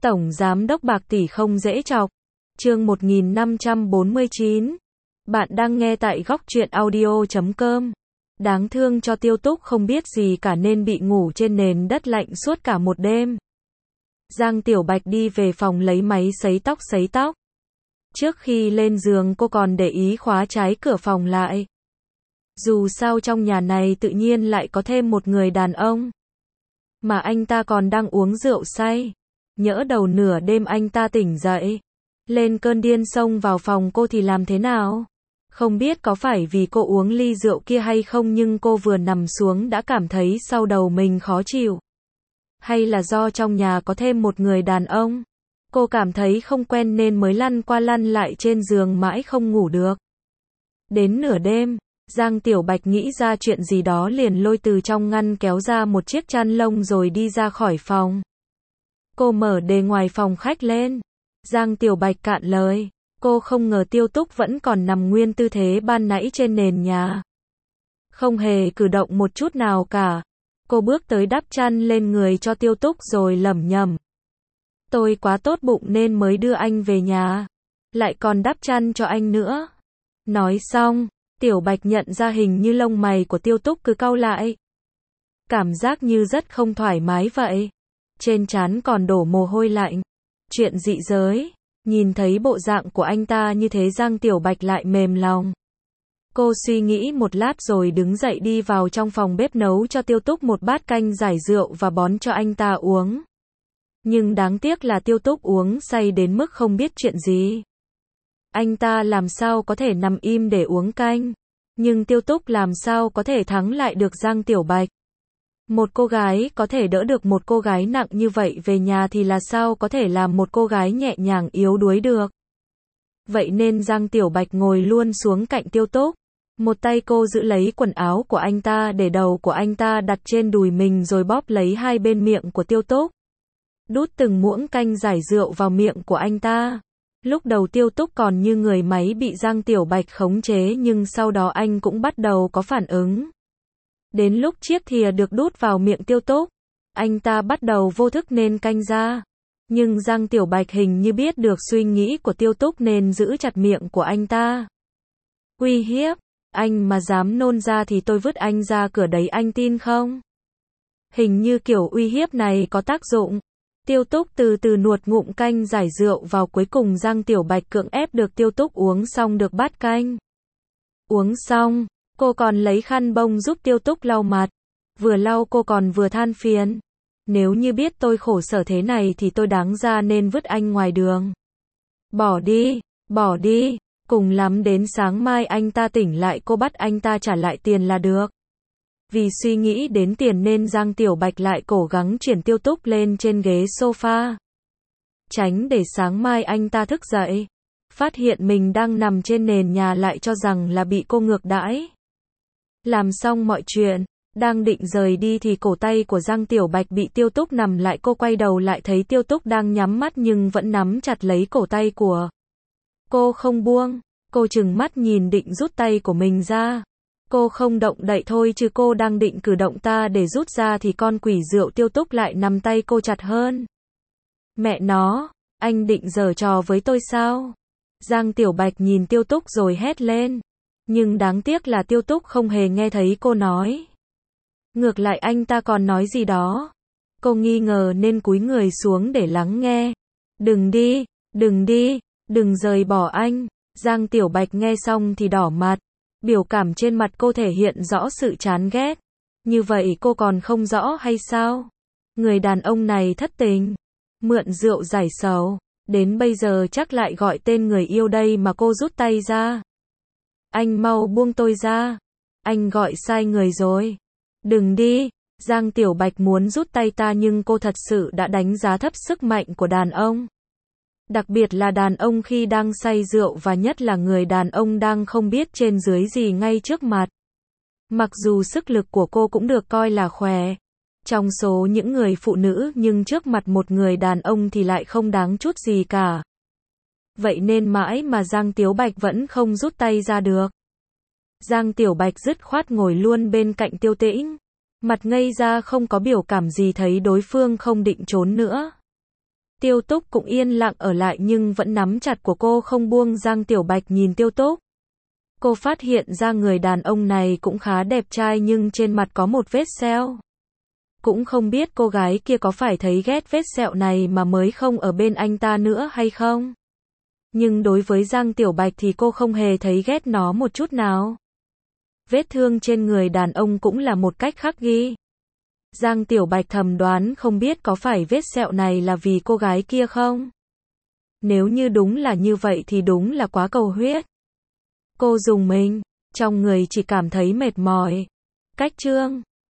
Tổng Giám đốc bạc tỷ không dễ chọc. Chương 1549. Bạn đang nghe tại góc truyện audio.com. Đáng thương cho Tiêu Túc không biết gì cả nên bị ngủ trên nền đất lạnh suốt cả một đêm. Giang Tiểu Bạch đi về phòng lấy máy sấy tóc. Trước khi lên giường cô còn để ý khóa trái cửa phòng lại. Dù sao trong nhà này tự nhiên lại có thêm một người đàn ông. Mà anh ta còn đang uống rượu say. Nhỡ đầu nửa đêm anh ta tỉnh dậy, lên cơn điên xông vào phòng cô thì làm thế nào? Không biết có phải vì cô uống ly rượu kia hay không nhưng cô vừa nằm xuống đã cảm thấy sau đầu mình khó chịu. Hay là do trong nhà có thêm một người đàn ông? Cô cảm thấy không quen nên mới lăn qua lăn lại trên giường mãi không ngủ được. Đến nửa đêm, Giang Tiểu Bạch nghĩ ra chuyện gì đó liền lôi từ trong ngăn kéo ra một chiếc chăn lông rồi đi ra khỏi phòng. Cô mở đề ngoài phòng khách lên. Giang Tiểu Bạch cạn lời. Cô không ngờ Tiêu Túc vẫn còn nằm nguyên tư thế ban nãy trên nền nhà. Không hề cử động một chút nào cả. Cô bước tới đắp chăn lên người cho Tiêu Túc rồi lẩm nhẩm. Tôi quá tốt bụng nên mới đưa anh về nhà. Lại còn đắp chăn cho anh nữa. Nói xong, Tiểu Bạch nhận ra hình như lông mày của Tiêu Túc cứ cau lại. Cảm giác như rất không thoải mái vậy. Trên trán còn đổ mồ hôi lạnh. Chuyện dị giới. Nhìn thấy bộ dạng của anh ta như thế Giang Tiểu Bạch lại mềm lòng. Cô suy nghĩ một lát rồi đứng dậy đi vào trong phòng bếp nấu cho Tiêu Túc một bát canh giải rượu và bón cho anh ta uống. Nhưng đáng tiếc là Tiêu Túc uống say đến mức không biết chuyện gì. Anh ta làm sao có thể nằm im để uống canh. Nhưng Tiêu Túc làm sao có thể thắng lại được Giang Tiểu Bạch. Một cô gái có thể đỡ được một cô gái nặng như vậy về nhà thì là sao có thể làm một cô gái nhẹ nhàng yếu đuối được. Vậy nên Giang Tiểu Bạch ngồi luôn xuống cạnh Tiêu Túc. Một tay cô giữ lấy quần áo của anh ta để đầu của anh ta đặt trên đùi mình rồi bóp lấy hai bên miệng của Tiêu Túc. Đút từng muỗng canh giải rượu vào miệng của anh ta. Lúc đầu Tiêu Túc còn như người máy bị Giang Tiểu Bạch khống chế nhưng sau đó anh cũng bắt đầu có phản ứng. Đến lúc chiếc thìa được đút vào miệng Tiêu Túc, anh ta bắt đầu vô thức nên canh ra. Nhưng Giang Tiểu Bạch hình như biết được suy nghĩ của Tiêu Túc nên giữ chặt miệng của anh ta. Uy hiếp, anh mà dám nôn ra thì tôi vứt anh ra cửa đấy anh tin không? Hình như kiểu uy hiếp này có tác dụng. Tiêu Túc từ từ nuốt ngụm canh giải rượu vào cuối cùng Giang Tiểu Bạch cưỡng ép được Tiêu Túc uống xong được bát canh. Uống xong. Cô còn lấy khăn bông giúp Tiêu Túc lau mặt. Vừa lau cô còn vừa than phiền. Nếu như biết tôi khổ sở thế này thì tôi đáng ra nên vứt anh ngoài đường. Bỏ đi. Cùng lắm đến sáng mai anh ta tỉnh lại cô bắt anh ta trả lại tiền là được. Vì suy nghĩ đến tiền nên Giang Tiểu Bạch lại cố gắng chuyển Tiêu Túc lên trên ghế sofa. Tránh để sáng mai anh ta thức dậy. Phát hiện mình đang nằm trên nền nhà lại cho rằng là bị cô ngược đãi. Làm xong mọi chuyện, đang định rời đi thì cổ tay của Giang Tiểu Bạch bị Tiêu Túc nắm lại cô quay đầu lại thấy Tiêu Túc đang nhắm mắt nhưng vẫn nắm chặt lấy cổ tay của cô không buông. Cô trừng mắt nhìn định rút tay của mình ra. Cô không động đậy thôi chứ cô đang định cử động ta để rút ra thì con quỷ rượu Tiêu Túc lại nắm tay cô chặt hơn. Mẹ nó, anh định giở trò với tôi sao? Giang Tiểu Bạch nhìn Tiêu Túc rồi hét lên. Nhưng đáng tiếc là Tiêu Túc không hề nghe thấy cô nói. Ngược lại anh ta còn nói gì đó. Cô nghi ngờ nên cúi người xuống để lắng nghe. Đừng đi, đừng rời bỏ anh. Giang Tiểu Bạch nghe xong thì đỏ mặt. Biểu cảm trên mặt cô thể hiện rõ sự chán ghét. Như vậy cô còn không rõ hay sao? Người đàn ông này thất tình. Mượn rượu giải sầu. Đến bây giờ chắc lại gọi tên người yêu đây mà cô rút tay ra. Anh mau buông tôi ra. Anh gọi sai người rồi. Đừng đi. Giang Tiểu Bạch muốn rút tay ta nhưng cô thật sự đã đánh giá thấp sức mạnh của đàn ông. Đặc biệt là đàn ông khi đang say rượu và nhất là người đàn ông đang không biết trên dưới gì ngay trước mặt. Mặc dù sức lực của cô cũng được coi là khỏe trong số những người phụ nữ nhưng trước mặt một người đàn ông thì lại không đáng chút gì cả. Vậy nên mãi mà Giang Tiểu Bạch vẫn không rút tay ra được. Giang Tiểu Bạch dứt khoát ngồi luôn bên cạnh Tiêu Tĩnh. Mặt ngây ra không có biểu cảm gì thấy đối phương không định trốn nữa. Tiêu Túc cũng yên lặng ở lại nhưng vẫn nắm chặt của cô không buông. Giang Tiểu Bạch nhìn Tiêu Túc. Cô phát hiện ra người đàn ông này cũng khá đẹp trai nhưng trên mặt có một vết sẹo. Cũng không biết cô gái kia có phải thấy ghét vết sẹo này mà mới không ở bên anh ta nữa hay không. Nhưng đối với Giang Tiểu Bạch thì cô không hề thấy ghét nó một chút nào. Vết thương trên người đàn ông cũng là một cách khắc ghi. Giang Tiểu Bạch thầm đoán không biết có phải vết sẹo này là vì cô gái kia không? Nếu như đúng là như vậy thì đúng là quá cầu huyết. Cô dùng mình, trong người chỉ cảm thấy mệt mỏi. Cách chương